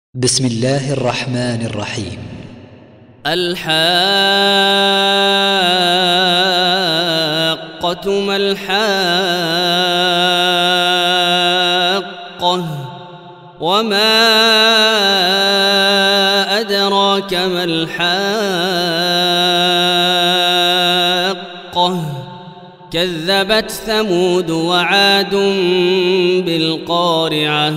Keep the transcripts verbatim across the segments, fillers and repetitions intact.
بسم الله الرحمن الرحيم. الحاقة ما الحاقة وما أدراك ما الحاقة كذبت ثمود وعاد بالقارعة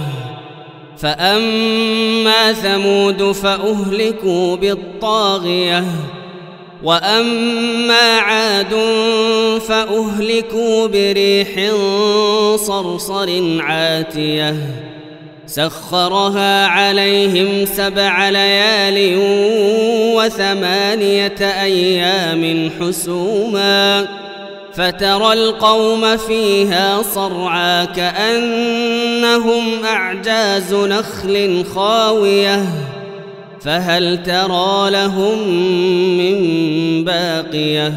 فأما ثمود فأهلكوا بالطاغية وأما عاد فأهلكوا بريح صرصر عاتية سخرها عليهم سبع ليال وثمانية أيام حسوما فترى القوم فيها صرعى كأنهم أعجاز نخل خاوية فهل ترى لهم من باقية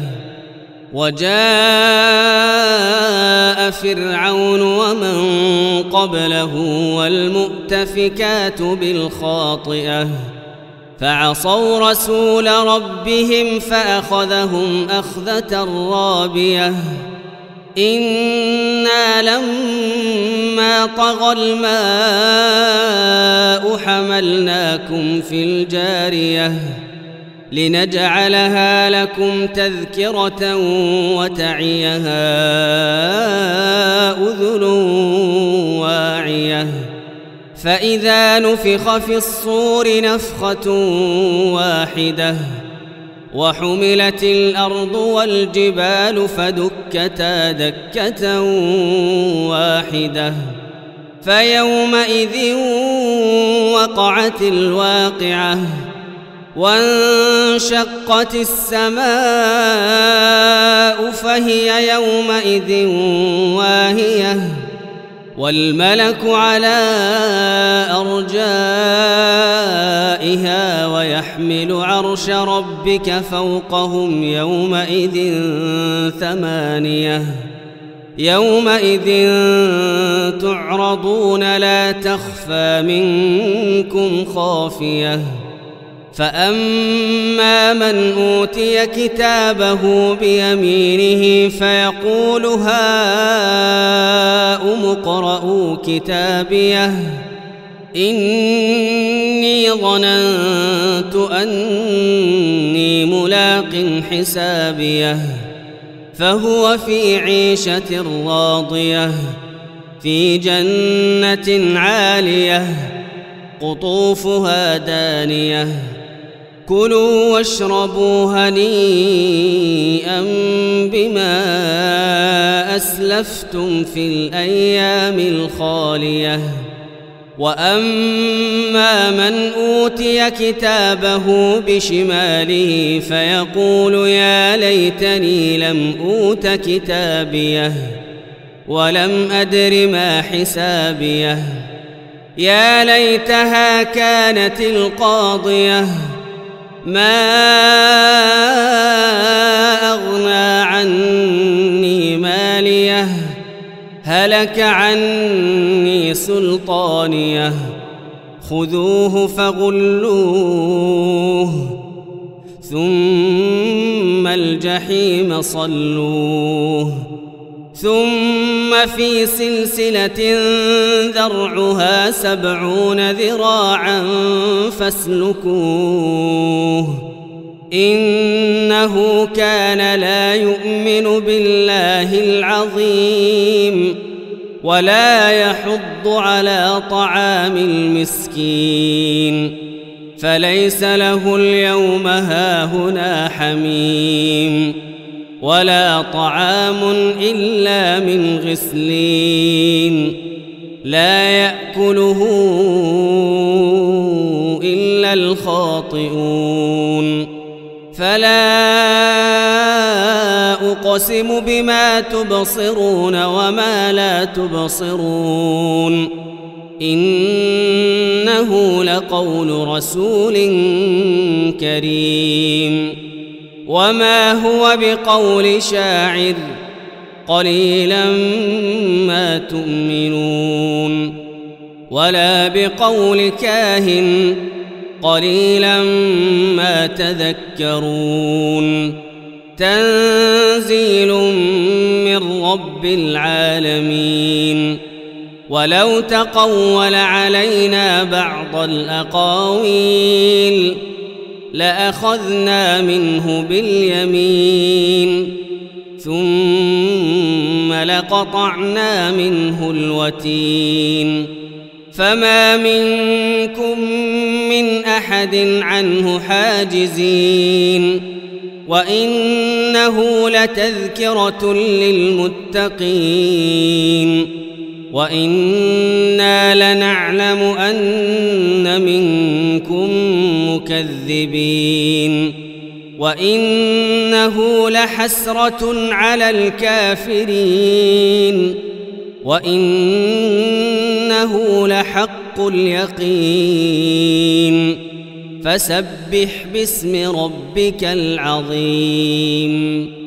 وجاء فرعون ومن قبله والمؤتفكات بالخاطئة فعصوا رسول ربهم فأخذهم أخذة رابية إنا لما طغى الماء حملناكم في الجارية لنجعلها لكم تذكرة وتعيها أذن واعية فإذا نفخ في الصور نفخة واحدة وحملت الأرض والجبال فدكتا دكة واحدة فيومئذ وقعت الواقعة وانشقت السماء فهي يومئذ واهية والملك على أرجائها ويحمل عرش ربك فوقهم يومئذ ثمانية يومئذ تعرضون لا تخفى منكم خافية فأما من أوتي كتابه بيمينه فيقول هاؤم اقرءوا كتابيه إني ظننت أني ملاق حسابيه فهو في عيشة راضية في جنة عالية قطوفها دانية كلوا واشربوا هنيئا بما أسلفتم في الأيام الخالية وأما من أوتي كتابه بشماله فيقول يا ليتني لم أوت كتابيه ولم أدر ما حسابيه يا ليتها كانت القاضية ما أغنى عني ماليه هلك عني سلطانيه خذوه فغلوه ثم الجحيم صلوه ثم في سلسلة ذرعها سبعون ذراعا فاسلكوه إنه كان لا يؤمن بالله العظيم ولا يحض على طعام المسكين فليس له اليوم هاهنا حميم ولا طعام إلا من غسلين لا يأكله إلا الخاطئون فلا أقسم بما تبصرون وما لا تبصرون إنه لقول رسول كريم وما هو بقول شاعر قليلا ما تؤمنون ولا بقول كاهن قليلا ما تذكرون تنزيل من رب العالمين ولو تقول علينا بعض الأقاويل لأخذنا منه باليمين ثم لقطعنا منه الوتين فما منكم من أحد عنه حاجزين وإنه لتذكرة للمتقين وإنا لنعلم أن منكم مكذبين وإنه لحسرة على الكافرين وإنه لحق اليقين فسبح باسم ربك العظيم.